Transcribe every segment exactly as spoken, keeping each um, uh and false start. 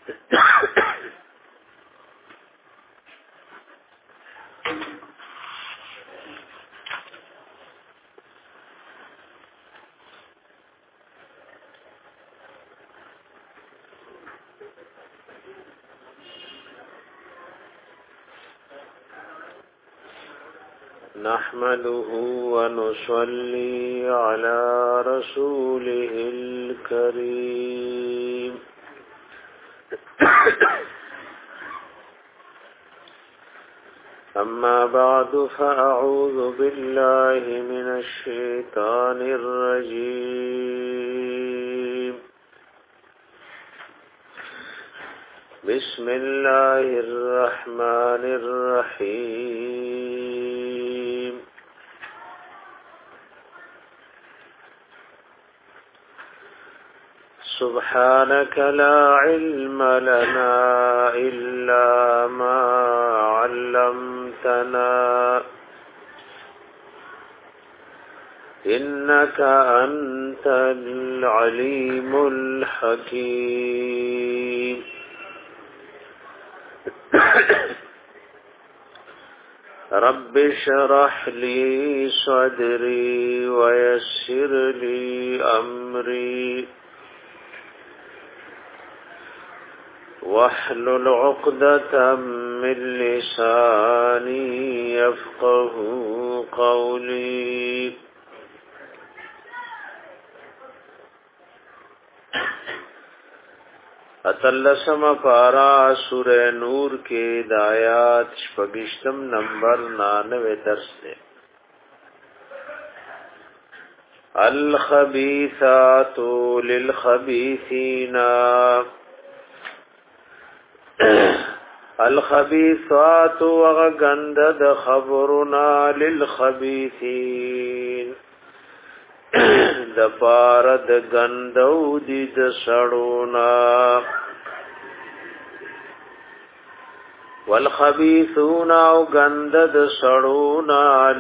نحمده ونصلي على رسوله الكريم أما بعد فأعوذ بالله من الشيطان الرجيم بسم الله الرحمن الرحيم سبحانك لا علم لنا إلا ما علمتنا إنك أنت العليم الحكيم رب اشرح لي صدري ويسر لي أمري واحلل عقدة من لساني يفقه قولي اتلسم پارا سورہ نور کے دایات شپگشتم نمبر نانوے درس دے الخبیثات للخبیثین الخبیثات وغندد خبرنا للخبیثین دپارد گندو دی دسڑونا والخبیثون او گندد سڑونا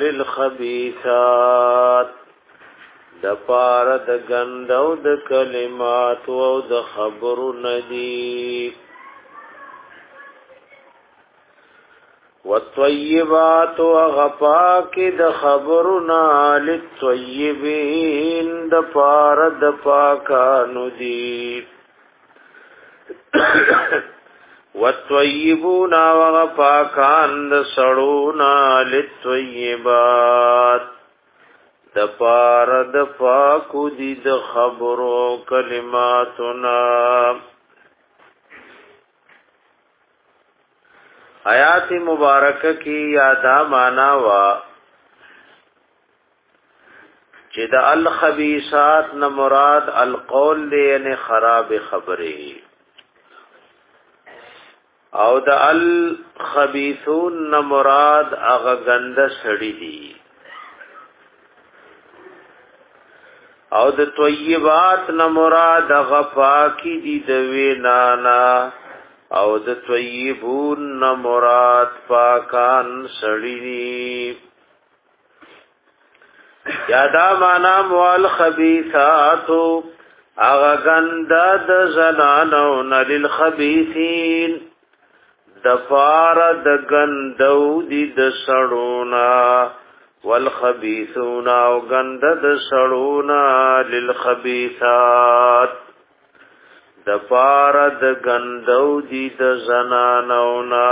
للخبیثات دپارد گندو د کلمات و د خبرو ندی والطيبات وغفاك د خبرنا للطيبين د پار د پاکانو دی والطيبون وغفاکان د سړونا للطيبات د پار د پاکو دی د خبرو کلماتنا آیات مبارکه کی یادا معنا وا چې د الخبیثات نه مراد القول دی یعنی خراب خبره او د الخبیثون نه مراد هغه غنده سړی دی او د طیبات نه مراد هغه پاکی دی د وینانا او د طیبون نه مراد پاکان سړی یادا معنا مول خبیثات اغه غندا د زنانو نل خبیثین د فار د غندو دی د سړونا والخبیثون او غندا د سړونا للخبیثات د پار د غندو دی د زنانونا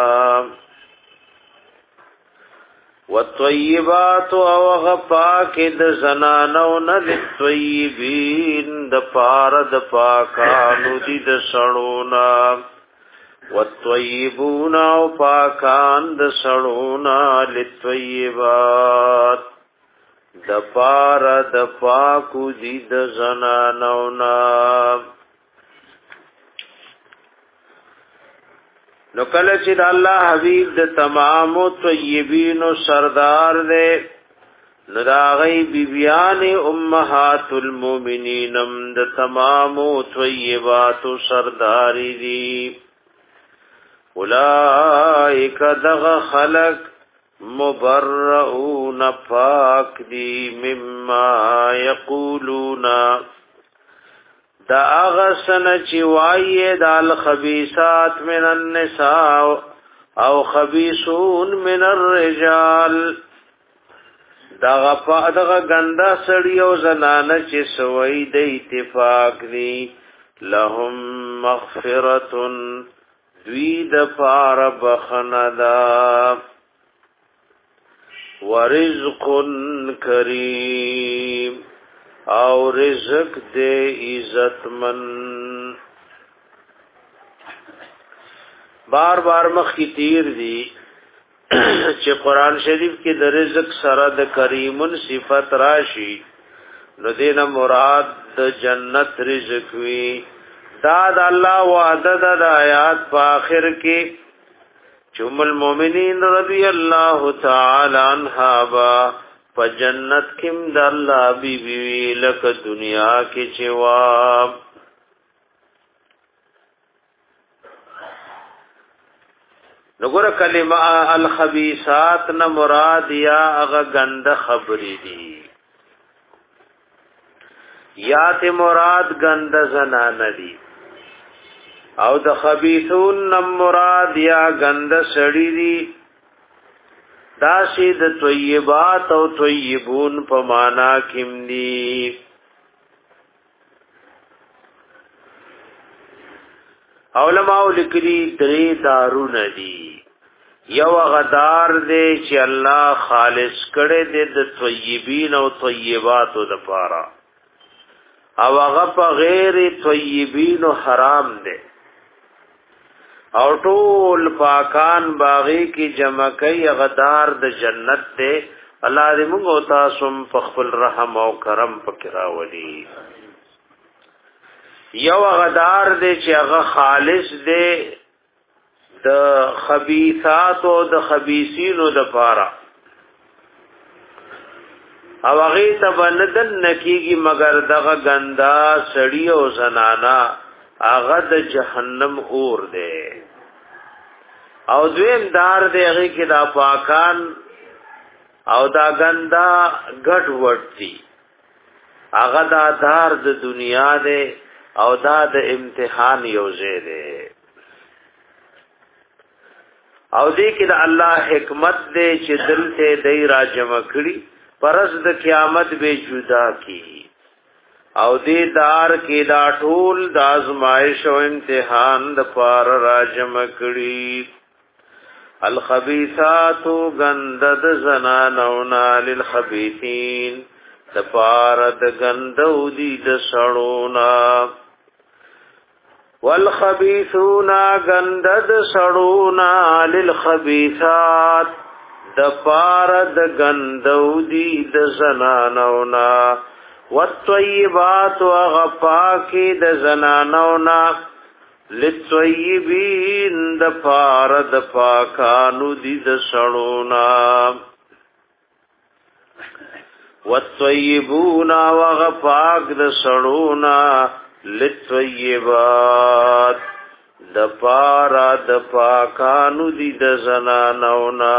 والطيبات او غفاک د زنانونا للطيبین د پار د پاکانو دی د سړونا والطيبون او پاکان د سړونا للطيبات د پار د پاکو دی د زنانونا نو کله چې الله حبیب د تمام طیبین سردار دے نو دا غی بیبیان امهات المؤمنین د تمام طیبات سرداری دی اولائک دغ خلق مبرؤون پاک دی مما یقولون دا اغسن چی وایی دا الخبیثات من النساء او خبیثون من الرجال دا غفا دا گندا سڑی او زنانا چی سوئی دا اتفاق دی لهم مغفرتن دوی دا پار بخندا ورزق کریم او رزق دے عزت من. بار بار مخی تیر دی چې قرآن شریف کې د رزق سره د کریمن صفت راشي نو دینه مراد د جنت رزق وی. دا د الله وعده د آیات په آخر کې چوم المؤمنین رضی الله تعالی عنها با په جنت کې د الله بی بی لک دنیا کې چوا. نګور کلمه الخبیثات نه مراد یا هغه غند خبرې دي یا ته مراد غند زنانه دي او د خبیثون نه مراد یا غند سړی دي. دا شی د طیبات او طیبون په معنا کې دي. علماء لیکلي درې دارونه دي. یو غدار دې چې الله خالص کړي دې د طیبین او طیبات د پاره او هغه په غیر طیبین حرام دي او ټول پاکان باغی کی جمع کوي غدار د جنت ته. الله دې موږ او تاسو په خپل رحم او کرم پکې راولي. یو غدار دې چې هغه خالص دې د خبیثات او د خبیثینو د پاره او هغه ته بندن نکیږي مگر دغه غندا سړی او زنانا هغه د جهنم اور دی. او دویم دار دی هغه کې دا پاکان او دا غندا ګډ ورتي هغه دا دار د دنیا دی او دا د امتحان یو ځای دی. او دې کې د الله حکمت دې چې دل ته دای را جمع کړي پرز د قیامت به جدا کی او دې دار کې دا ټول د آزمائش او امتحان د پار را جمع کړي. الخبیثات غندد زنانونا للخبیثین د پار د غندو دي د سړونا والخبیثون غندد سړونا للخبیثات د پار د غندو دي د زنانونا والطیبات وغفاکی د زنانونا للطیبین د پار د پاکانو دي د سړونا والطیبون وغفاک د سړونا للطیبات د پارا د پاکانو دي د زنانونا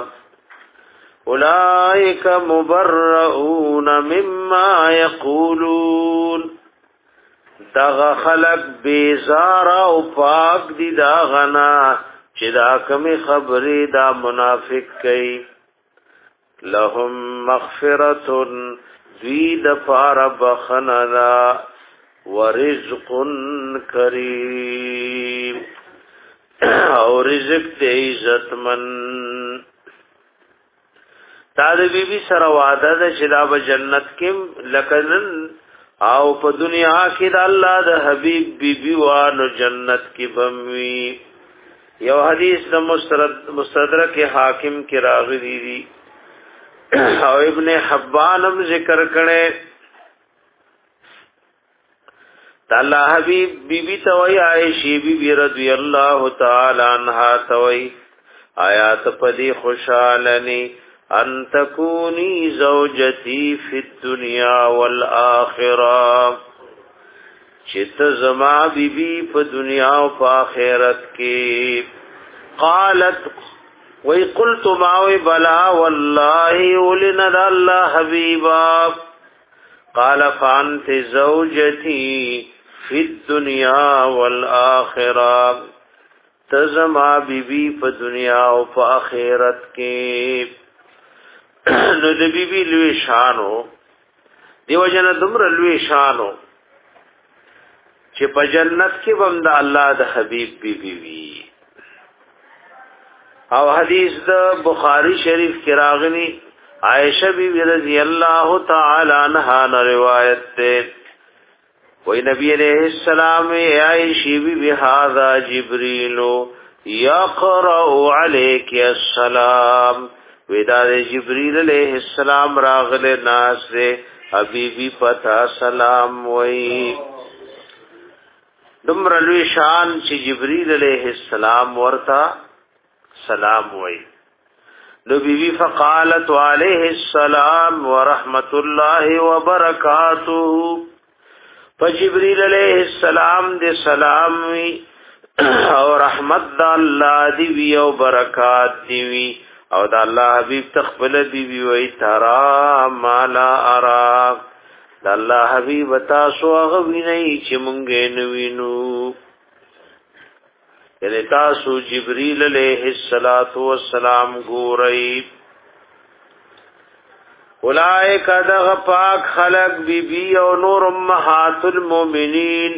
اولئک مبرؤون مما یقولون دغ خلق بیزار او پاک دي دا غنا چې دا کمی خبرې دا منافق کوي. لهم مغفرتن دوی د پارا بخننا ورزق کریم او رزق دې عزت من. تا د بیبي سره وعده ده چې دا به جنت کې لکنن او په دنیا کې د الله د حبيب بیبي وانه جنت کې بموي. یو حدیث د مستدرک مستدرک حاکم کې راغلی دی او ابن حبان هم ذکر کړي. الله حبیب بیبی توي عائشہ بیبی رضی الله تعالی عنها توي آیات پدی خوشالنی ان تکونی زوجتی فی الدنیا والآخرہ چت زما بیبی په دنیا او په آخرت کې. قالت وی قلت ما بلا والله ولنا الله حبیبا. قال فانت زوجتی فی الدنیا والآخرہ تزما بی بی په دنیا او په آخرت کې نو د بی بی لوی شانو دیو جن دمر لوی شانو چې په جنت کې بم د الله د حبیب بی بی وی او حدیث د بخاری شریف کې راغلی عائشہ بی بی رضی اللہ تعالی عنہا روایت تے وی نبی علیہ السلام عائشی بی بی هذا جبریل یقرأ علیک السلام ودا جبریل علیہ السلام راغل ناس سے حبیبی پتا سلام وی دمر لوی شان چې جبریل علیہ السلام ورتا سلام وی نو بی بی فقالت علیہ السلام ورحمت اللہ وبرکاتہ فجبریل علیہ السلام دے سلام وی او رحمت دا اللہ دی وی او برکات دی وی او دا اللہ حبیب تخبل بی بی وی ترا مالا ارا دا اللہ حبیب تاسو اغوی نئی چی منگے نوینو یعنی تاسو جبریل علیہ السلام گورئی اولائک دغ پاک خلق بی بی او نور امہات المومنین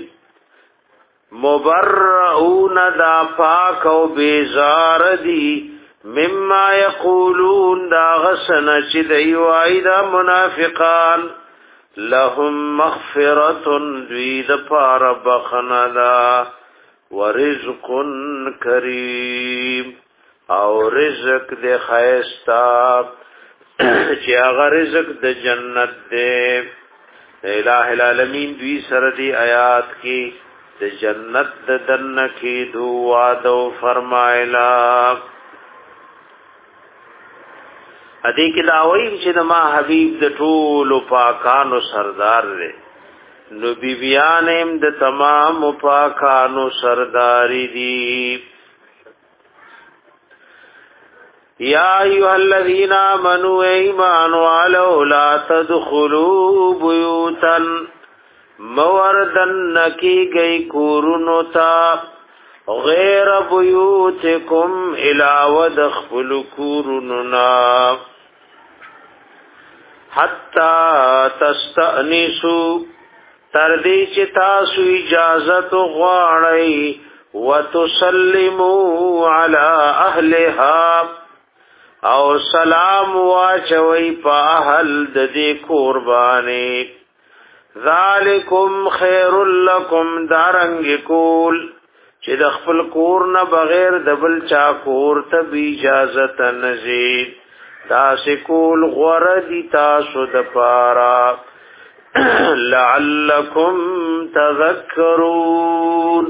مبرعون دا پاک او بیزار دی مما یقولون دا غسن چی دیوائی دا منافقان لهم مغفرت دوید پار بخندا ورزق کریم او رزق دے خیستا چی اغا رزق دے جنت دے الہ العالمین دوی سردی آیات کی دے جنت دے دن کی دو وعدو فرمائلا ادی کی دعویم چی دما حبیب دے طول پاکانو سردار دے نو بی بیانیم د تمام پاکانو سرداری دی یا ایها الذین آمنوا ایمان والو لا تدخلوا بیوتا موردن نکی گئی کورنو تا غیر بیوتکم علاوہ دخل کورننا حتی تستأنسوا تردی چې تاسو اجازت غواړئ وتسلموا علی اهلها او سلام واچوي په اهل د دې قرباني ذالکم خیر لکم دارنګ کول چې د خپل کور نه بغیر د بل چا کور ته اجازه نزيد تاسو کول غوړ دي تاسو د پاره لعلکم تذکرون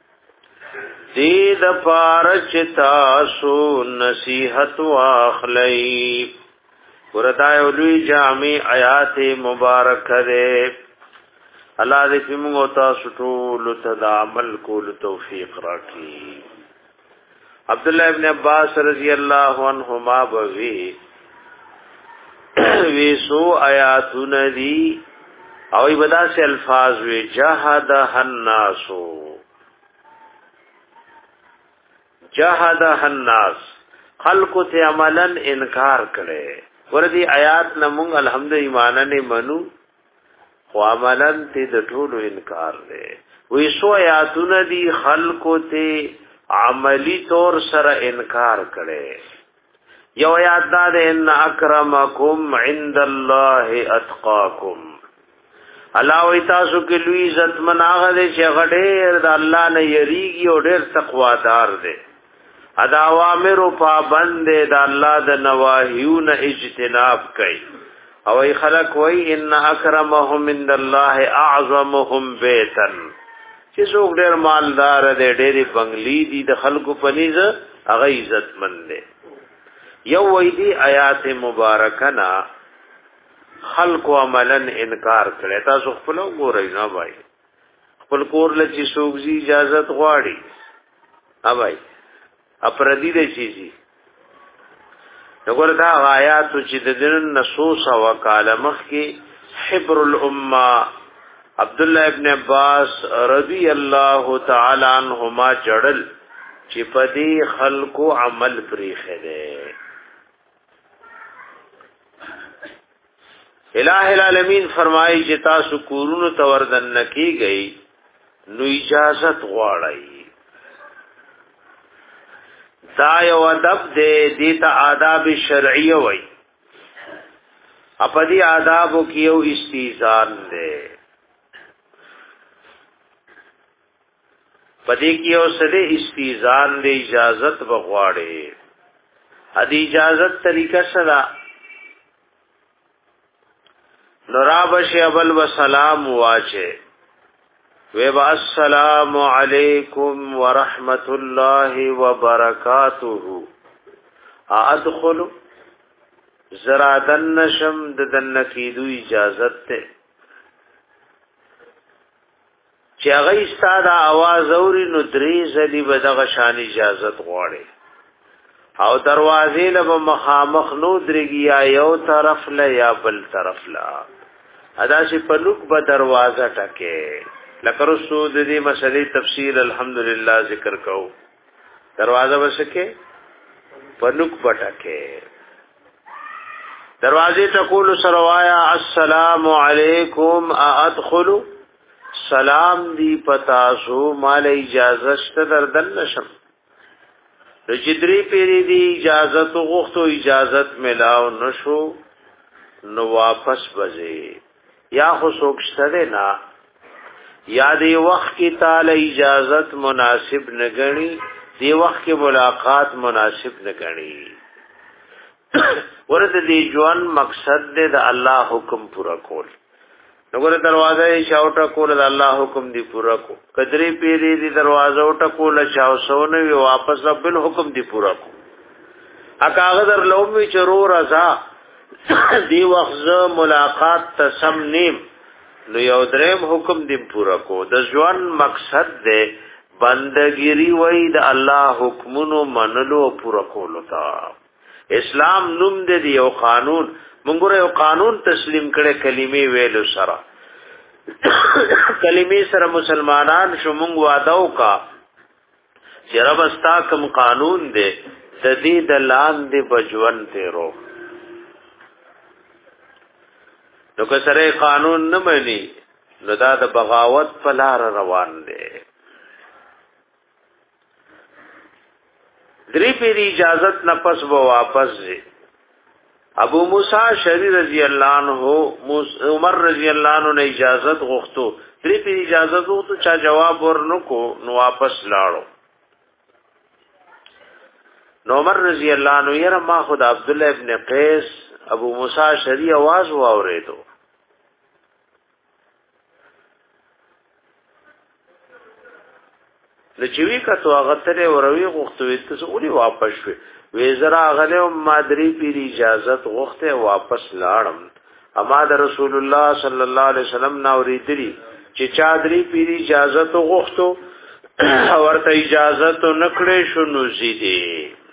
دید پارچ تاسو نصیحت واخلی ورطای علوی جامع آیات مبارک دے اللہ دے فیمگو تاسو طول تدعمل کول توفیق راکی عبداللہ ابن عباس رضی اللہ عنہما بوی ویسو آیاتو ندی او ایبدا سے الفاظ وی جہدہ الناسو جہدہ الناس خلق تے عملا انکار کرے وردی آیات نمونگ الحمد ایمانن منو خو عملا تے دٹولو انکار دے وی سو آیاتون دی خلق تے عملی طور سر انکار کرے یو آیات دا دے ان اکرمکم عند اللہ اتقاکم الله وی تاسو کې لوی عزت مناغه دې چې غډېر د الله نه یریږي او ډېر تقوا دار دې ادا اوامر او پابند د الله د نواهیون اجتناب کوي او ای خلق وی ان اکرمهم عند الله اعظمهم بیتا چې څوک ډېر مالدار دې ډېری بنگلی دي د خلکو پنيز هغه عزت مند دي یو وی دی آیات مبارکه نا خلق و عملن انکار کړي تاسو خپل وګورئ نه بھائی خپل کور لچې سوګزي اجازت غواړي ها بھائی اپردی دې شي وګوره دا آیات چې د دین نصوص او کلمخ کې حبر الامه عبد الله ابن عباس رضی الله تعالی عنہما جړل چې پدې خلقو عمل پریخه ده. الہ العالمین فرمایي چې تاسو کورونو توردن نکی گئی نو اجازت غواړی. دا یو ادب دې دې ته آداب شرعیه وای. اپدی آدابو کیو استیزان دے پدی کیو سدے استیزان دے اجازت بغواڑے. ادی اجازت طریقہ صدا نرابش ابل و سلام واچے ویبا السلام علیکم ورحمت اللہ وبرکاتہ ادخلو زرا دن نشم د دن کیدو اجازت ته چې هغه استاد आवाज اوري نو درې ځلې به دغه شان اجازت غواړي او دروازې له مخامخ نو درېږي یا یو طرف له یا بل طرف له ادا چې پلوک به دروازه ټکه لکه رسو د دې مسلې تفصیل الحمدلله ذکر کو. دروازه وسکه پلوک بټکه دروازه تقول سروایا السلام علیکم ادخل سلام دی پتاسو مال اجازه شته دردن نشم. رجدری پیری دی اجازت غوښتو اجازت ملاو نشو نو واپس بځي یا خو سوکشته نه یا دی وخت کی تعالی اجازت مناسب نګنی دی وخت کی ملاقات مناسب نګنی. ورته دی ژوند مقصد دې د الله حکم پورا کول. نګور دروازه شاوټه کول د الله حکم دی پورا کو. کدرې پیری دی دروازه وټه کول شاو سونه وی واپس بل حکم دی پورا کو. اکاغه در لومي چرو رضا دی وخت ملاقات تسم نیم نو یو دریم حکم دی پورا کو. د ژوند مقصد دې بندګيري وای د الله حکمونو منلو پورا کول تا. اسلام نوم دې یو قانون مونږ یو قانون تسلیم کړي کلمې ویلو سره کلمې سره مسلمانان شو مونږ وعده وکا چې رب استا کوم قانون دې د دې د لاندې بجون تیرو نو که سره قانون نه مانی نو دا د بغاوت په لار روان دي. دری پیری اجازت نہ پس وہ واپس دے. ابو موسی شری رضی اللہ عنہ عمر رضی اللہ عنہ نے اجازت غوښتو دری پیری اجازت غوښتو چا جواب ورنکو نو واپس لاړو. نو عمر رضی اللہ عنہ یې ما خود عبد الله ابن قیس ابو موسی شری आवाज واوریدو لچوی کا تو هغه ترې وروي غوښتوي ته اولي واپس شوي وې زرا غله مادری پیر اجازت غوښته واپس لاړم. اما د رسول الله صلی الله علیه وسلم نا اوریدلی چې چادری پیر اجازت غوښتو ورته اجازت نکړې شو نو زیدي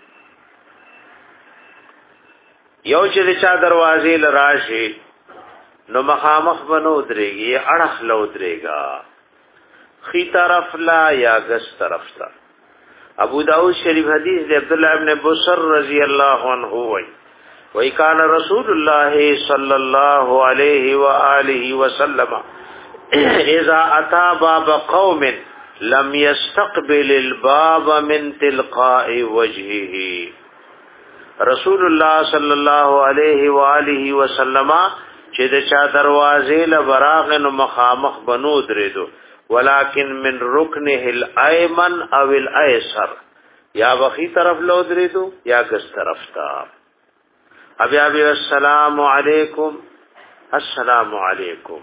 یو چې چا دروازې لراشي نو مخامخ بنو درېږي اڑخ لو درېګا خی طرف لا یا گس طرف تا. ابو داؤد شریف حدیث دے عبداللہ ابن بصر رضی اللہ عنہ وی وی کان رسول اللہ صلی اللہ علیہ وآلہ وسلم اذا اتا باب قوم لم يستقبل الباب من تلقاء وجهه. رسول اللہ صلی اللہ علیہ وآلہ وسلم چې د چا دروازې لبراغ نو مخامخ بنو درېدو ولكن من ركنه الايمن او الايسر یا بخی طرف لو درېدو یا ګس طرف تا. ابي ابي السلام علیکم السلام علیکم.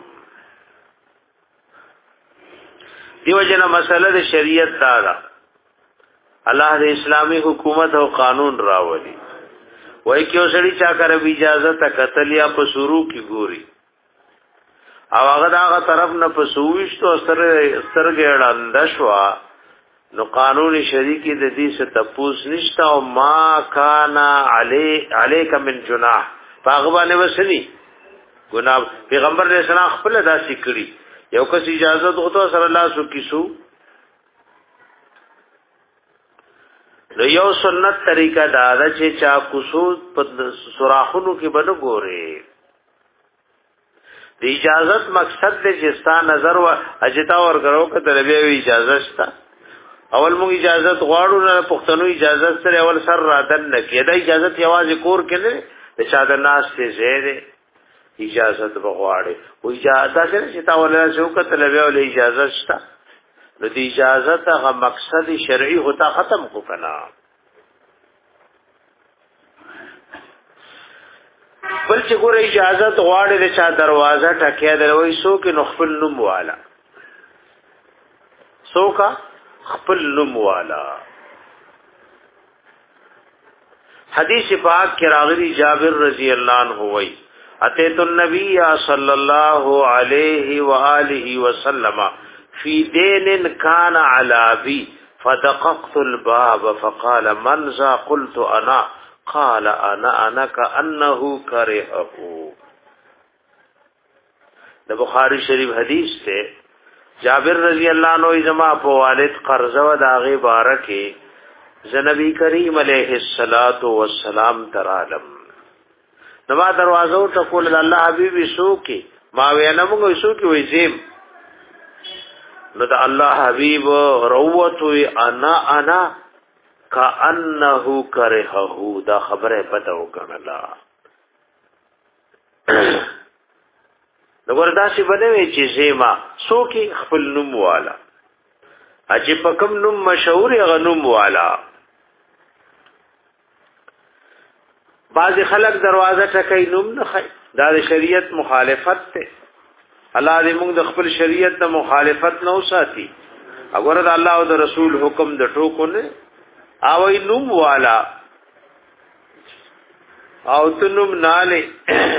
دیو جنا مسله د شریعت دا ده الله د اسلامی حکومت او قانون راولي وای کیو سړی چا کر اجازه تا قتل یا په شروع کی ګوري او هغه داغه طرف نه پسويشتو سره سترګېړاند شوا نو قانون شریعي د دې څخه تپوس نشتا او ما کان علی علیک من جناح هغه باندې وسني ګناه. پیغمبر علیہ السلام خپل داسې کړی یو کس اجازه وته سره الله سو کیسو نو یو سنت طریقہ دا دا چې چا کوسو په سوراخونو کې بنو ګوره د اجازت مقصد دې چې ستا نظر وا اجتا ور غرو کته بیا اجازه شته اول موږ اجازه غواړو نه پښتنو اجازه سره اول سر راتن نه کېدا اجازه یوازې کور کې نه د چا د ناس ته زیره اجازه بغواړي او اجازه سره چې تا ولا شو کته بیا ول اجازه شته نو دی اجازه ته مقصد شرعي ہوتا ختم کو کنا بل چې ګوره اجازه غواړي د چا دروازه ټکیا دروي سو کې نخفل نوم والا سو کا خپل نوم والا حدیث پاک کې راغلی جابر رضی الله عنه وای اتیت النبی صلی الله علیه و آله وسلم فی دین کان علی ابی فدققت الباب فقال من ذا قلت انا قال انا انا كانه كرهه د بخاری شریف حدیث ته جابر رضی اللہ عنہ زما په والد قرض و داغه بارکه ز نبی کریم علیہ الصلات والسلام ترالم نو دروازه ته کول الله حبیبی سو کی ما وینا موږ سو کی وې زم نو د الله حبیب روت انا انا کانه کرهه دا خبره پته وکړه نګور داسې بدوي چې زما سوکي خپل نوم والا اجي پکم نوم مشهور غنوم والا بعض خلک دروازه ټکای نوم نه خای دا د شریعت مخالفت ته الله دې موږ د خپل شریعت ته مخالفت نه وساتي اگر د الله او د رسول حکم د ټوکو نه او نوم والا او تنوم ناله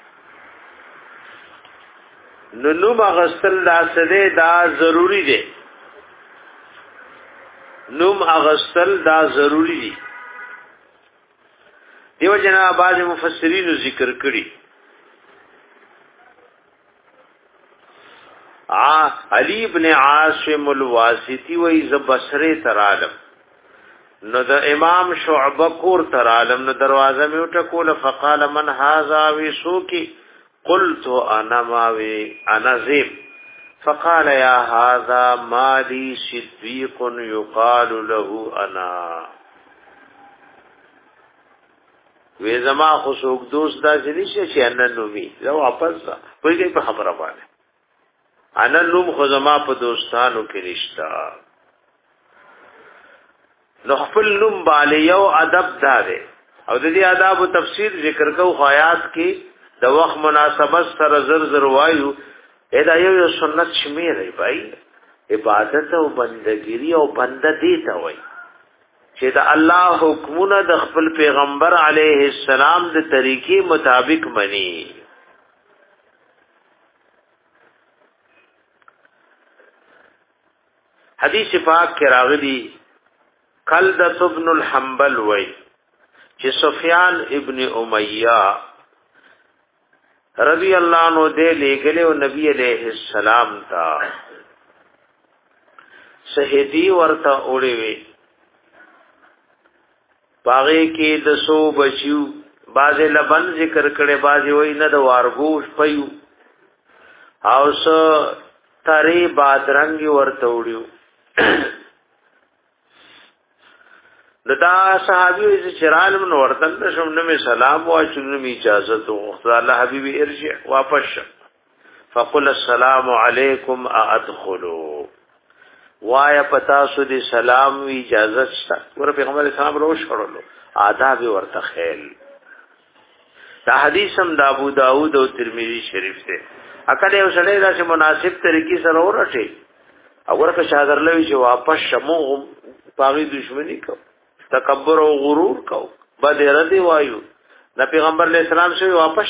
نو نوم اغسطل دا سده دا ضروری دی نوم اغسطل دا ضروری دی دیو جنا بعض مفسرین ذکر کړي علی ابن عاصم الواسطی وی ز بصره ترالم نو د امام شعبہ کور ترالم نو دروازه می وټکول فقال من هذا وسوکی قلت انا ماوي انا زيب فقال يا هذا مالي صديق يقال له انا وې زما خو څوک دوست دا چې چې انا نومي زه واپس وایي په خبره باندې انا نوم خو زما په دوستانو کې رښتا نو خپل نوم باندې یو ادب دار او د دې آداب او تفسیر ذکر کو خیات کې د وخت مناسبت سره زر زر وایو ادا یو یو سنت شمیرې بھائی عبادت او بندګری او بندګی ته وای چې د الله حکمونه د خپل پیغمبر علیه السلام د طریقې مطابق منی حدیث پاک کې راغلی کلدۃ ابن الحنبل وای چې سفیان ابن امیہ رضی اللہ عنہ دے لے گلے و نبی علیہ السلام تا سہیدی ورتا اوڑے وے باغے کی دسو بچیو بازے لبن ذکر کرے بازے وی ند وارگوش پیو او سو تاری بادرنگی ورتا اوڑیو دا صحابیو ایسے چرالم نو ورطن نشم نمی سلام واشن نمی اجازت و اللہ حبیبی ارجع واپس فقل السلام علیکم ادخلو وایا پتاسو دی سلام وی اجازت شتا ور پیغمبر اسلام روش کرلو آداب ورطا خیل دا حدیث هم دا ابو داود او ترمذی شریف تے اکل یو سڑے دا سے مناسب طریقی سر ہو رٹے اگر که شادر لوی چې واپس شمو پاغی دشمنی کو تکبر او غرور کو بده ردی وایو د پیغمبر علیہ السلام سے واپس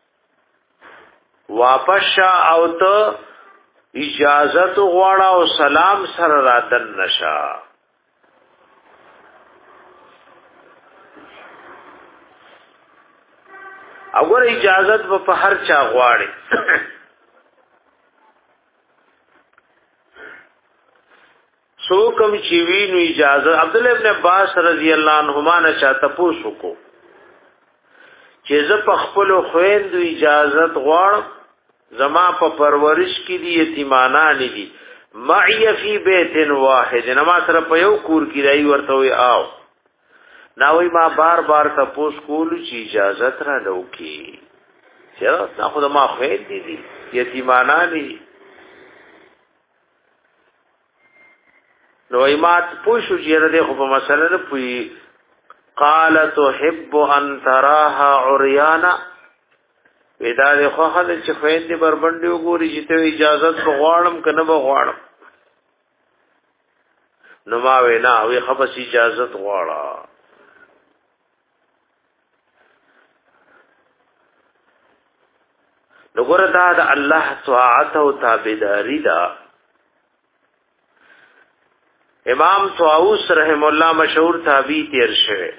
واپس او ته اجازت غواړه او سلام سره راتن نشا اگر اجازت په هر چا غواړي حکم چې وینو اجازه. عبد الله ابن عباس رضی الله عنهما نه چاته پوښتنه کو چې زه په خپل خويندو اجازه غواړم، زما په پرورش کې دي یتیمانان دي، معي فی بیت واحد، نما سره په یو کور کې راي ورته وي آو ناوی ما بار بار تپوس کولو چې اجازت را لو کی چرا نا خود ما خوید دی دی یتیمانانی نو ایمات پوشو چیره دی خوب مسئله دا پوی قال تحب ان تراها عریانا ویدا دی خواهد چه خوید دی بربندیو گوری چه تو اجازت بغوارم که نبغوارم نو ما وینا وی خبس اجازت غوارا نګور دا د الله طاعت او تابعداري دا. امام طاووس رحم الله مشهور تابعی تیر شوه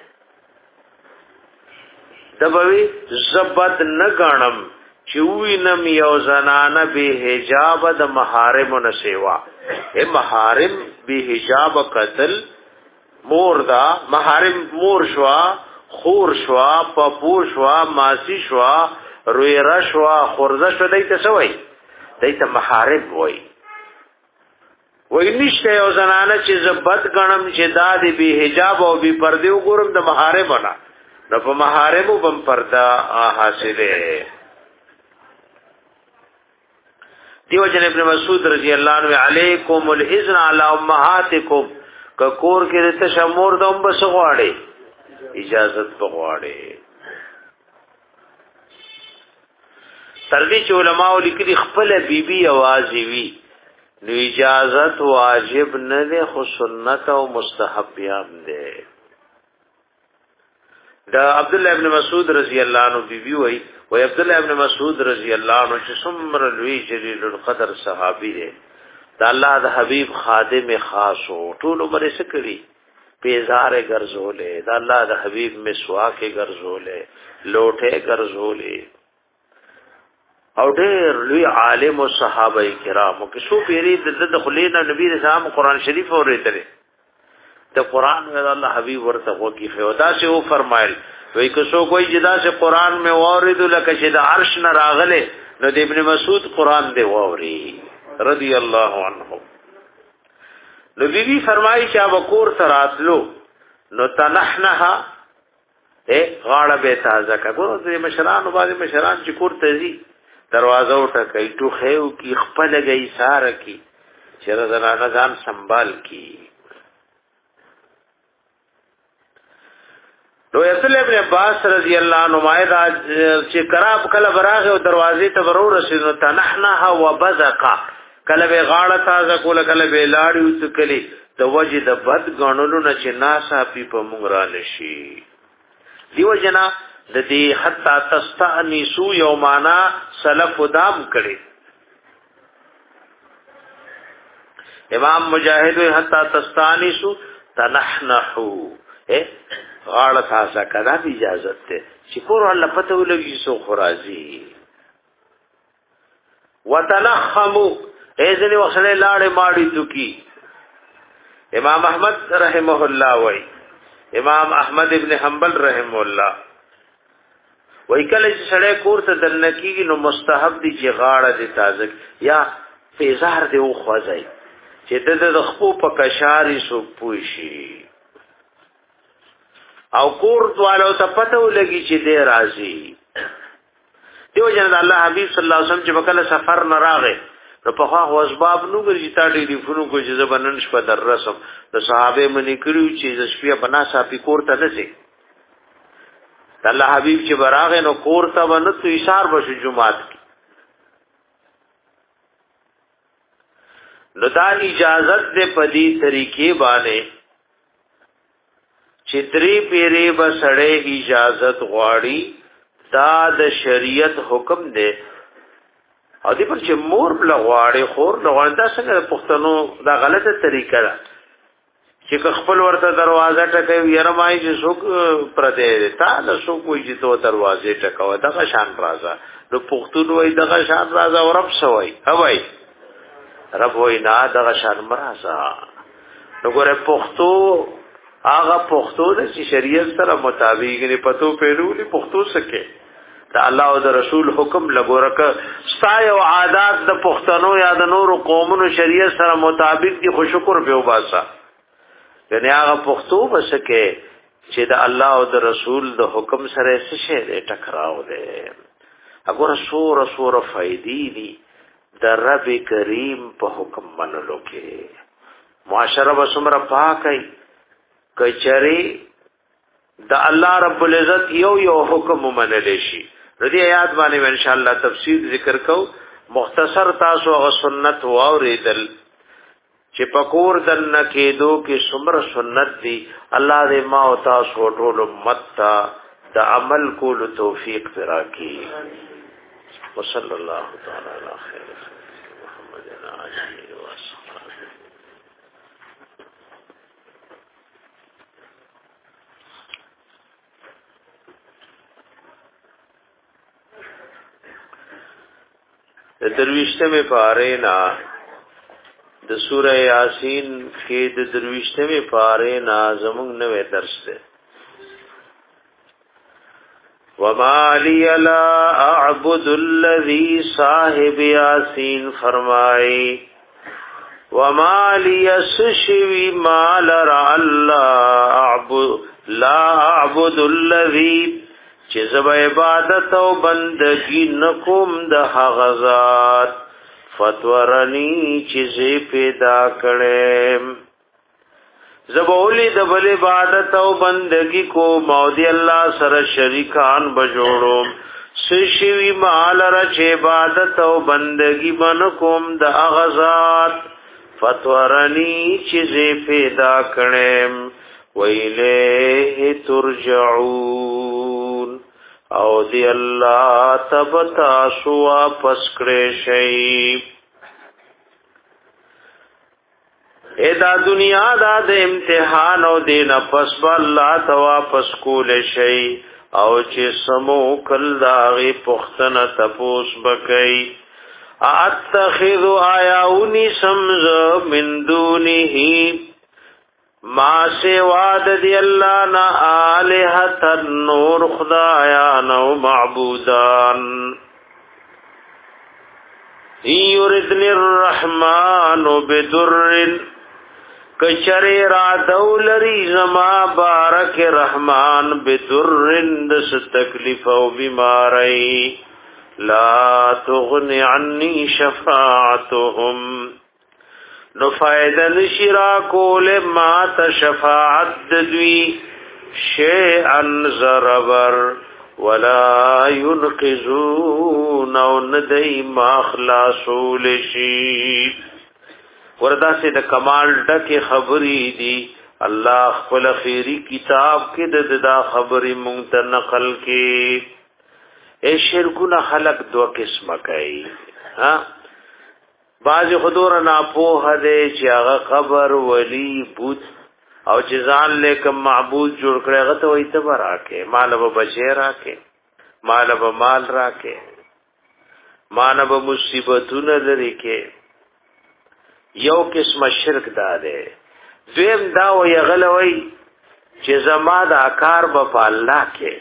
دبوی زبد نګانم چوینم یو زنانه به حجاب د محارم نه سیوا اے محارم به حجاب قتل مور دا محارم مور شوا خور شوا پپو شوا ماسی شوا روی رشوا خورزه شو دیتا سوئی دیتا محارم وی وی نشته یو زنانه چې زبد گنم چې دادی بی حجاب او بی پردیو گورم دا محارم ہونا نو پا محارمو بم پردا حاصله. دیو جن ابن مسعود رضی اللہ عنہ علیکم الاذن علی امہاتکم ککور کې رته شمور دوم بس غواړي اجازت بغواړي. تردی چې علماء لیکلي خپل بیبي आवाज وی نو اجازت واجب نه ده خو سنت او مستحب هم ده. دا عبد الله ابن مسعود رضی الله عنه بیبي وای وای عبد الله ابن مسعود رضی الله عنه چې څومره لوی جلیل القدر صحابي دی دا الله د حبيب خادم خاص او ټول عمر یې سکړي پیزارې ګرځولې دا الله د حبيب مسواک ګرځولې لوټه ګرځولې او ډېر لوی عالم او صحابه کرامو کې شو پیری د دخلینا نبی رسول الله قرآن شریف اورېدل د قرآن میں الله حبیب ورته وکی فودا سے او فرمایل وای که سو کوئی جدا سے قرآن میں اورید لکه چې د عرش نه راغله نو د ابن مسعود قرآن دی ووري رضی الله عنه. نو بیبي فرمایي چې وکور تراتلو نو تنحنها اے غاړه به تازه کړو د مشران او باندې مشران چې کور ته زی دروازه وټکای ټوخیو کی خپل گئی سار کی چر زنانه ځان سنبال کی. نو اصل ابن عباس رضی الله عنه مایدا چې کراب کله براغه او دروازې ته ورو رسیدو تنحنها وبذقا کله به غاړه تازه کول کله به لاړی وسکلی د وجه د بد غنولو نه چې ناسا پی په مونږ را نشي دیو جنا د دې حتا تستانسو یومانا سلف دام کړي. امام مجاهد حتا تستانسو تنحنحو اے غاړه تاسو کدا به اجازه ته چې کور الله پته ولګي سو خرازي وتنخمو اذن وصله لاړې ماړي دوکي. امام احمد رحمه الله وای امام احمد ابن حنبل رحمه الله وای کله چې سړی کور ته دنکیږي نو مستحب دي چې غاړه دې تازه یا فیزار دې وخوځي چې د خپو په کشاري سو پوشي او کور دوالو ته پته ولګي چې دې راځي. دیو جن الله حبیب صلی الله علیه وسلم چې وکړه سفر نه راغې نو په خوا اسباب نو ګرځي تا دې فونو کو چې زبنن شپه در رسم د صحابه منی کړو چې د شپې بنا صافي کور ته نه سي الله حبیب چې براغې نو کور ته ونه تو اشار بشو جمعات کی. نو دا اجازت دې پدی طریقې باندې چې درې پیری بسړې اجازت غواړي دا د شریعت حکم دی او دې پر چې مور لغواړي خور لغواړي دا څنګه پښتنو دا غلطه طریقه ده چې خپل ورته دروازه ټکوي یره مای چې څوک پر دې تا له څوک وي چې تو دروازه ټکوي دا شان راځه نو پښتون وای دا شان راځه او رب سوای هوای رب وای نه دا شان مرزا وګوره پښتو هغه پښتو د شریعت سره مطابق نه پتو پیرولي پښتو سکے دا الله او د رسول حکم لګورک ستای او عادت د پښتنو یا د نور قومونو شریعت سره مطابق دي خو شکر به وباسا یعنی هغه پښتو بسکے چې د الله او د رسول د حکم سره څه شی ټکراو دی وګوره سور سور فائدې دي د رب کریم په حکم منلو کې معاشره وسمره پاکي کچري د الله رب العزت یو یو حکم منل شي ردی آیات باندې ان شاء الله تفصیل ذکر کو مختصر تاسو غ سنت واوریدل چې پکور دن کېدو کې څومره سنت دي الله دې ما او تاسو ټول امت ته د عمل کولو توفیق راکړي وصلی الله تعالی علی خیر محمد علیه وسلم. د درویشتمه پاره نا د سوره یاسین کې د درویشتمه پاره نا زموږ نوې درس ده وما لی لا اعبد الذی صاحب یاسین فرمائے وما لی سشوی ما لرا اللہ اعبد لا اعبد الذی چې زب عبادت او بندگی نکوم د هغه ذات فتورنی چې زی پیدا کړم زبولی د بل عبادت او بندگی کو مودی الله سره شریکان بجوړم سشوی مال را چې عبادت او بندگی بنکوم د هغه ذات فتورنی چې زی پیدا کړم ویله ترجعون او دی الله تبتا سو واپس کړي شي ادا دنیا دا د امتحان او دین پس الله ته واپس کول شي او چې سمو کل داغي پختنه تپوس بکئی اتخذ آیاونی سمز من دونه ما سواد دی اللہ نا آلہت النور خدایان و معبودان یردن الرحمن بدرن کچری را دولری زما بارک رحمان بدرن دس تکلیف و بیماری لا تغنی عنی شفاعتهم نو فائدہ نشرا کول ما تشفاعت دوی شیئن زربر ولا ينقذون او ندی ما خلاصول شی وردا سے د کمال ډکه خبری دی الله خپل خیری کتاب کې د دا خبري مونږ ته نقل کې اے شرکونه خلق دو قسمه کوي ها باز خدور ناپوه دے چې هغه قبر ولی بوت او چې ځان لیکم معبود جوړ کړي هغه ته وایي ته راکې مال به بچی راکې مال به مال راکې مان به مصیبتونه لري کې یو قسم شرک دا ده دویم دا وی غلوي چې زما د کار په الله کې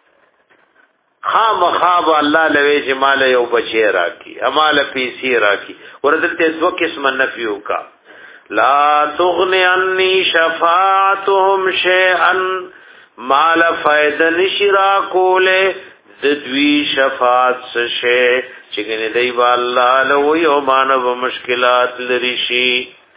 خام خواب الله لوي جمال یو بچی راکی امال پیسی راکی ورته دو قسم نفیو کا لا تغنی عنی شفاعتهم شیئا مال فائدہ نشرا کوله د دوی شفاعت سشه چګنه دی با الله لو یو مانو مشکلات لري شي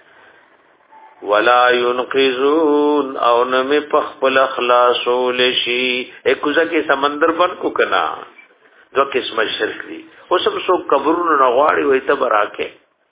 ولا ينقذون او نمی پخپل خلاصول شي اکوزه کې سمندر بن کو کنا دو قسم شرک دي اوسم سو قبرونو نغواړي وای ته براکه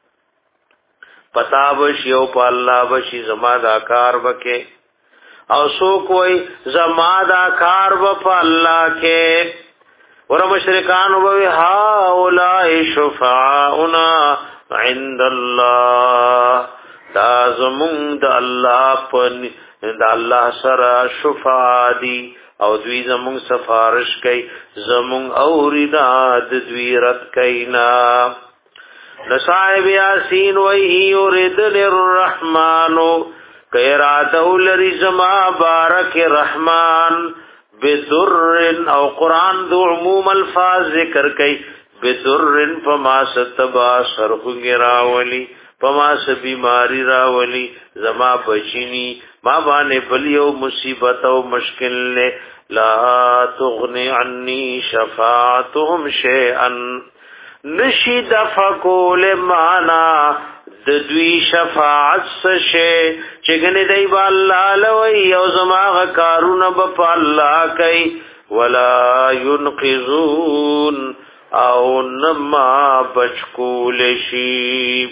پتا وشي او په الله وشي زما دا کار وکي او سو کوئی زما دا کار و په الله کې ور مشرکان وای ها اولای شفاعنا عند الله دا زمون د الله په د الله سره شفاعت دي او دوی زمون سفارش کوي زمون اوریدا د دوی رد کینا نصائب یاسین وای یرید للرحمن کیرادو لری زما بارک رحمان بدر او قرآن دو عموم الفاظ ذکر کئی بدر فما ستبا سرخنگ راولی فما سبیماری راولی زما بچینی ما بانے بلیو مصیبت و مشکل لے لا تغنی عنی شفاعتهم شیئن نشید فکول مانا ددوی شفاعت سشے چگنی دی با اللہ لوی او زماغ کارون بپا اللہ کئی ولا ينقذون او نما بچکول شی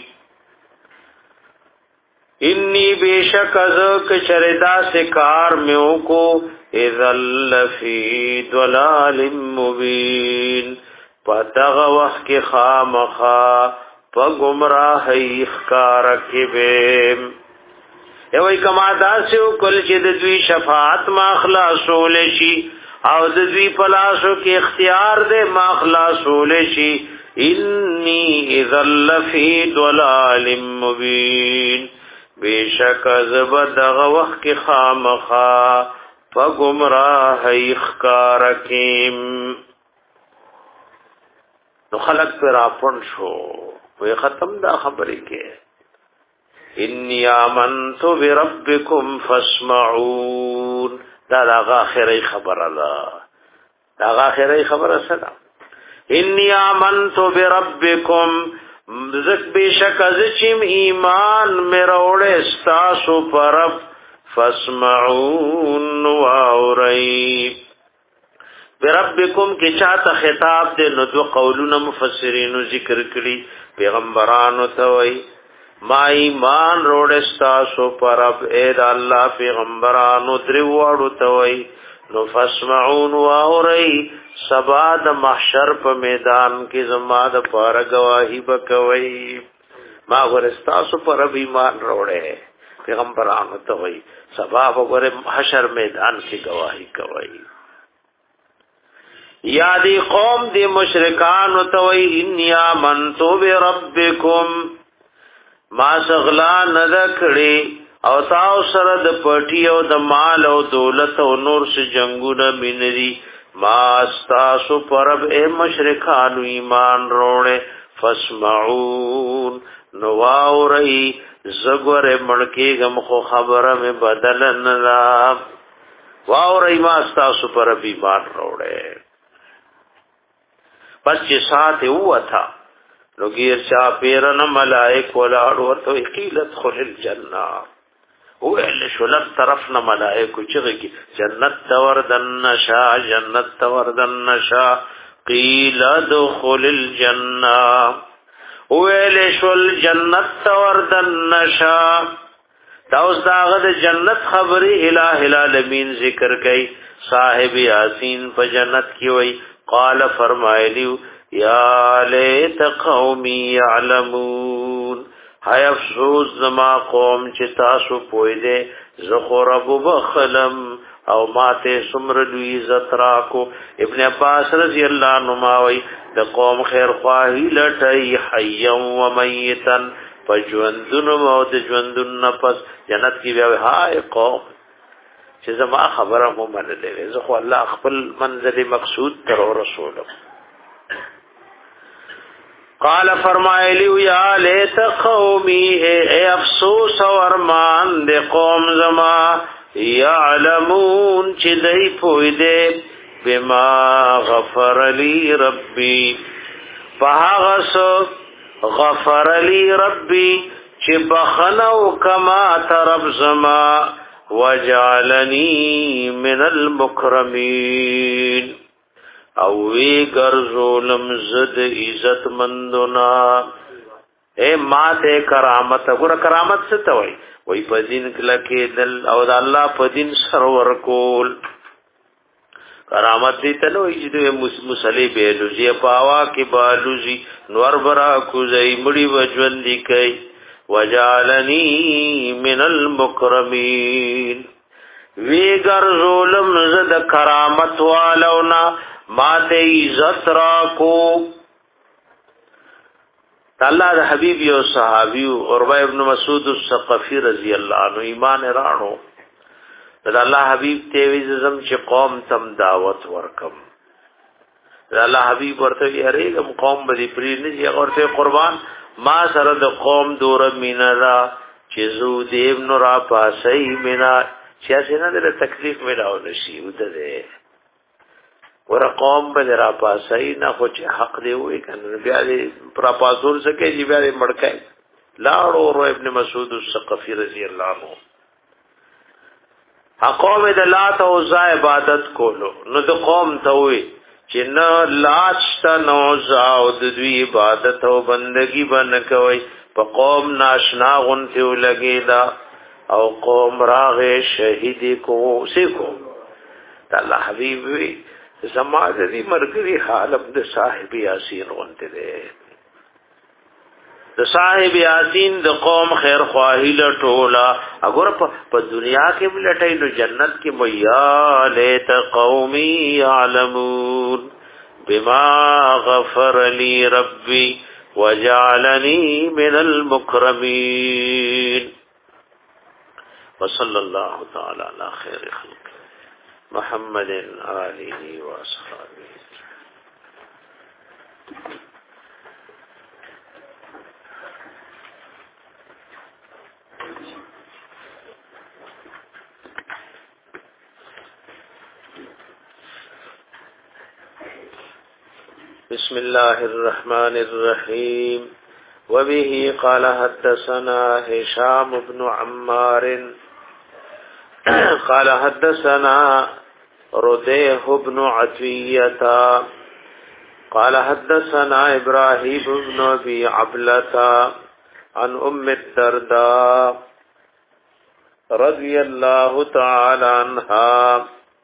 انی بیشک ازک چردا سے کار میوں کو اذل لفی دلال مبین پتغ وقت کی خامخا پا گمراہی اخکارکی بیم ایوئی کما داسیو کل چی دوی شفاعت ما خلاصول شی او دوی پلاسو کی اختیار دے ما خلاصول شی انی اذل لفی دلال مبین بیشک زبدغ وقت کی خامخا پا گمراہی اخکارکیم نو خلق پر آپن شو وی ختم دا خبری کے انی آمنتو بربکم فاسمعون دا دا آخری خبر اللہ دا آخری خبر صدا انی آمنتو بربکم زک بیشک ازچیم ایمان میروڑے استاسو پرب فاسمعون واوری بربکم کی چاہتا خطاب دے نو دو قولون مفسرینو ذکر کری پیغمبرانو توئی ما ایمان روڑستاسو پرب اید اللہ پیغمبرانو دریوارو توئی نو فاسمعون واوری سبا د محشر په میدان کې زما د پاره گواہی بکوي ما ورستاسو پر ایمان روړې پیغمبرانو ته وي سبا وګوره محشر میدان کې گواہی کوي یا دی قوم دی مشرکان ته وي ان آمنتو بربکم ما سغلا نذکړي او تاسو سره د پټي او د مال او دولت او نور سے جنگونه مینري ما استاسو پرب اے مشرکانو ایمان روڑے فاسمعون نواوری زگور مڑکی گم خو خبر میں بدلن لا واوری ما استاسو پرب ایمان روڑے پس چی ساتھ ہوا تھا لگیر چا پیرن ملائک ولاڑ ورطو اقیلت خل الجنہ ویل شلب طرف نه ملائکو چغی کی جنت توردن نشا جنت توردن نشا قیل دخل الجنہ ویل شل جنت توردن نشا داوز داغد جنت خبری الہ العالمین ذکر کئی صاحب یاسین پا جنت کی وی قال فرمائلیو یا لیت قومی یعلمون ہائے افسوس زما قوم چې تاسو پوی دے زخو رب بخلم او ماتے سمر لوی عزت راکو ابن عباس رضی اللہ عنہ ماوی دا قوم خیر خواہی لٹائی حیا و میتا پا جوندن موت جوندن نفس جنت کی بیاوی ہائے قوم چې زما خبرم من لے زخو اللہ خپل منزل مقصود تر و رسولم قال فرمائلیو یا لیت قومی اے افسوس و ارمان دے قوم زما یعلمون چی دی پوئی دے بما غفر لی ربی فہاغس غفر لی ربی چی بخنو کما ترب زما وجعلنی من المکرمین او وی گرزولم زد عزت مندنا اے ماتے کرامت گورا کرامت ستا وی وی پا دین کلکی دل او دا اللہ پا دین سرور کول کرامت دیتا نو ایجدو مسلی بیلوزی پاوا کی بالوزی نور برا کوزی مڑی وجوندی کئی وجعلنی من المکرمین وی گرزولم زد کرامت والونا ما تے عزت راکو الله د حبیب یو صحابي عروه ابن مسعود الثقفي رضی الله عنه ایمان رانو دا الله حبیب ته وی زم چې قوم تم دعوت ورکم دا الله حبیب ورته یریګم قوم به پری نه چې ورته قربان ما سره د قوم دور مینا را چې زو دیو نو را پاسې مینا چې څنګه د تکلیف میلاو نشي وته ور قوم به را پاسې نه خو چې حق دی وې کنه بیا دې پر پاسور سکے چې بیا دې مړکای لاړو رو ابن مسعود الثقفي رضی الله عنه قوم د لات او ز عبادت کولو نو د قوم ته وې چې نه لات شته نو ز او د دوی عبادت او بندگی بن کوي په قوم ناشنا غونته ولګیدا او قوم راغه شهید کو سکو الله حبیب وی زما دې مرګري حالت د صاحب یاسین غونته ده د صاحب یاسین د قوم خیر خواهی لټولا اگر په دنیا کې ملټای نو جنت کې میا لیت قومي يعلمون بما غفر لي ربي وجعلني من المكرمين وصلى الله تعالى على خير خلق محمد آله واصحابه. بسم الله الرحمن الرحيم وبه قال حدثنا هشام بن عمار قال حدثنا رديه بن عتية قال حدثنا إبراهيم بن أبي عبلة عن أم الدرداء رضي الله تعالى عنها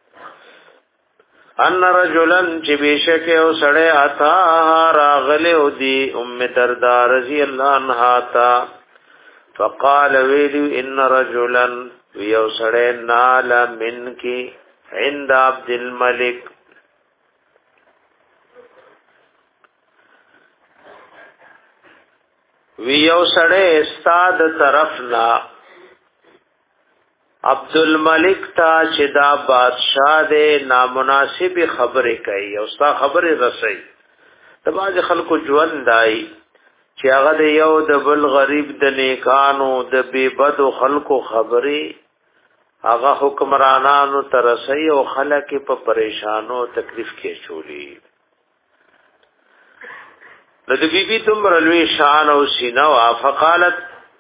ان رجلا جبیشک او سړی اتا راغله او دی ام درداء رضی الله عنها تا فقال ویلو ان رجلا یو سړی نال منکی عند عبد الملك ویو سړی استاد طرفنا عبد الملک تا چې دا بادشاہ دې نامناسب خبره کوي او ستا خبره رسي د باز خلکو ژوند دای چې هغه د یو د بل غریب د نیکانو د بے بد خلکو خبره هغه حکمرانانو ترسي او خلک په پریشانو تکلیف کې چولي د دې بیبي تمره لوی شان او سینه وا فقالت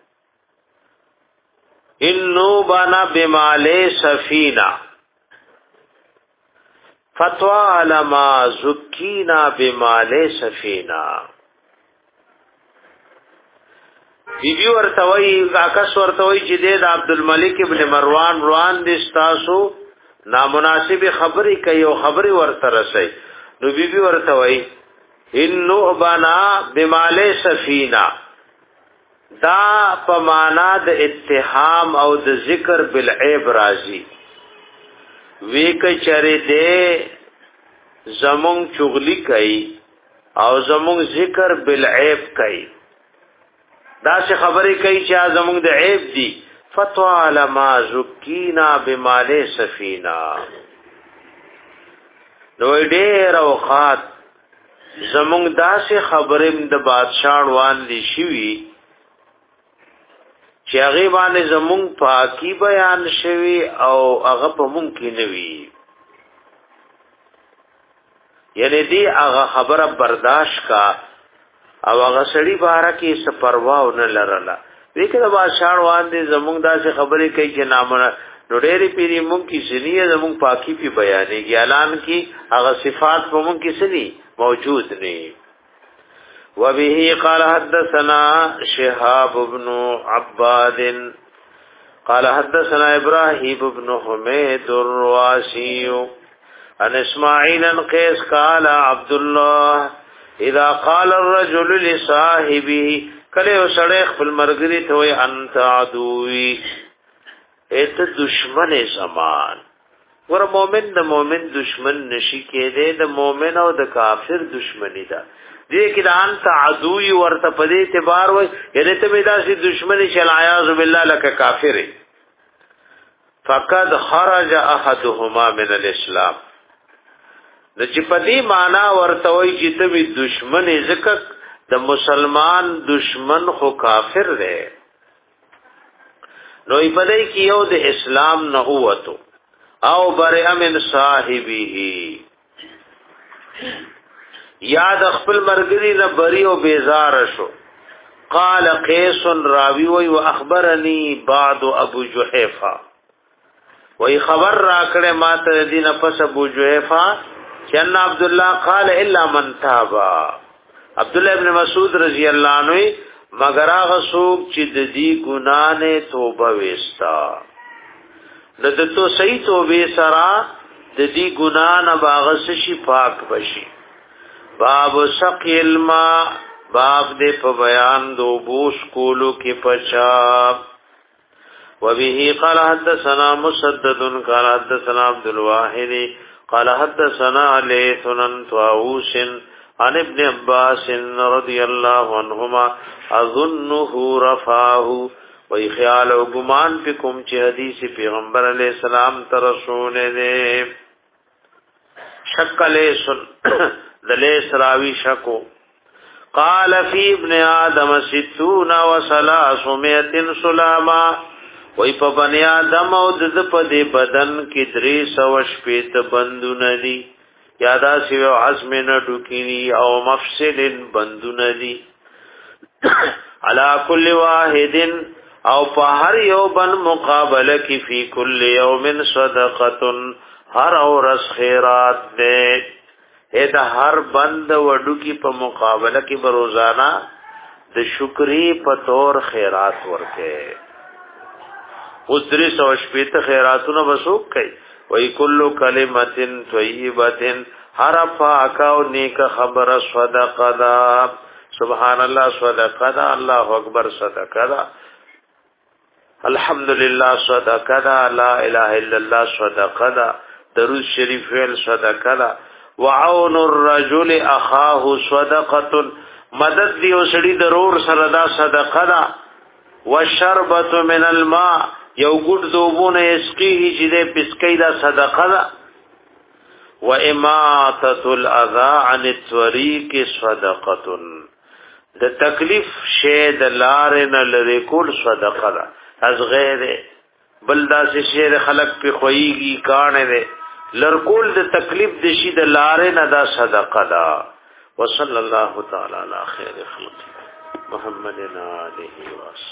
انو بنا بمال سفینہ فتوى علما زکینا بمال سفینہ بیبی ورتوی کاکس ورتوی چې د عبد الملک ابن مروان روان دي تاسو نامناسب خبري کوي او خبري ورته رسي نو بیبی ورتوی انو بنا بمال سفینہ دا پمانا د اتهام او د ذکر بالعیب راضی وی کچری دے زمون چغلی کئی او زمون ذکر بالعیب کئی دا سے خبری کئی چا زمون د عیب دی فتوى علما زکینا بمال سفینہ نو ډیر اوقات زمون دا سے خبرم د بادشاہ وان دی شوی چې هغه باندې زمون پاکي بیان شوی او هغه په ممکن وي یعنی دی هغه خبره برداشت کا او هغه سړي بارا کې څه پروا نه لرله وکړه بادشاہ باندې زمون داسې خبرې کوي چې نامونه نوډېری پیری مونږ کې سنیه زمون پاکي په بیانې اعلان کی هغه صفات په مونږ کې سني موجود نه وبه قال حدثنا شهاب بن عباد قال حدثنا ابراهيم بن حميد الرواسي عن اسماعيل بن قيس قال عبد الله اذا قال الرجل لصاحبه کله سړی خپل مرګري ته وي انت عدوي ایت دشمن زمان ور مؤمن د مؤمن دشمن نشي کېده د مؤمن او د کافر دشمنی ده دې کې د انت عدوی ورته په دې اعتبار وي یعنی ته دا سي دشمنی شل عیاذ بالله لك کافر فقد خرج احدهما من الاسلام د چې په دې معنا ورته وي چې ته به دشمن زکه د مسلمان دشمن خو کافر دی نو په دې کې یو د اسلام نه هوته او برئ من صاحبه یاد خپل مرګري نه بری او بیزار شو قال قیس راوی وی واخبرني بعد ابو جحیفه وی خبر را کړه ما ته دینه پس ابو جحیفه چې عبد الله قال الا من تاب عبد الله ابن مسعود رضی الله عنه مگر هغه څوک چې د دې ګناه نه توبه وستا دته صحیح توبه سره د دې ګناه نه باغس شي پاک بشي باب سقی الماء باب دې په بیان دو بوش کولو کې پچا وبه قال حدثنا مسدد قال حدثنا عبد الواحد قال حدثنا ليث عن طاووس عن ابن عباس رضي الله عنهما اظنه رفعه وی خیال او گمان پی کم چی حدیث پیغمبر علیہ السلام ترسونے دے شک لیسن دلیس راوی شکو قال فی ابن آدم ستون و سلاس میت سلاما وی پا بنی آدم او دد پا دی بدن کی دری سوش پیت بندو ندی یادا سیو عزم نڈوکینی او مفصل بندو ندی علا کل واحدن او په هر یو بن مقابله کی فی کل یوم صدقه هر اورس خیرات دې اې د هر بند وډو کی په مقابله کی بروزانا د شکری په تور خیرات ورکه اوس درې سو شپته خیراتونه وسوک کوي وای کل کلمتین طیبتین هر پاکا او نیک خبر صدقه دا سبحان الله صدقه دا الله اکبر صدقه دا الحمدللہ صدقہ دا لا الہ الا اللہ صدقہ دا درود شریف ویل صدقہ دا وعون الرجل اخاه صدقہ مدد دی وسړي ضرور سره دا صدقہ دا وشربة من الماء یو ګډ دوبونه اسقیه چې دې پسکې دا صدقہ دا واماطة الاذى عن الطريق صدقہ د تکلیف شه د لارې نه لری کول صدقہ دا از غیر بلدا سے شیر خلق پی خویگی کانے دے لرکول د تکلیف دشی د لارے ندا صدقہ دا وصل اللہ تعالی علی خیر خلق محمد علیہ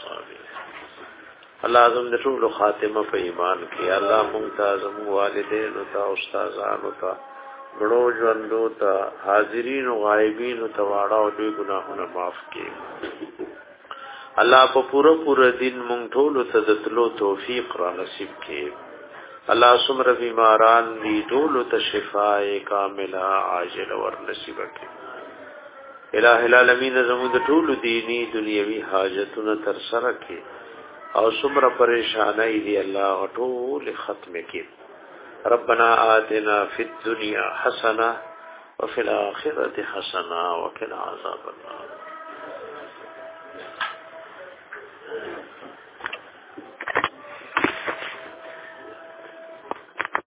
وآلہ اللہ اعظم د ټول خاتمه په ایمان کې الله ممتاز والدین او تا استادانو تا بڑو ژوندو تا حاضرین او غایبین او تواړه او دوی ګناهونه معاف کړي الله په پورا پورا دین مونږ ټول ته د تلو توفیق را نصیب کړي الله سمره بیماران دي ټول ته شفاء کامله عاجل ور نصیب کړي الٰه العالمین زموږ د ټول دینی دنیوي حاجتونه تر سره کړي او سمره پریشانای دي الله ټول ختم کړي ربنا آتنا فی الدنیا حسنه وفي الاخره حسنه وقنا عذاب النار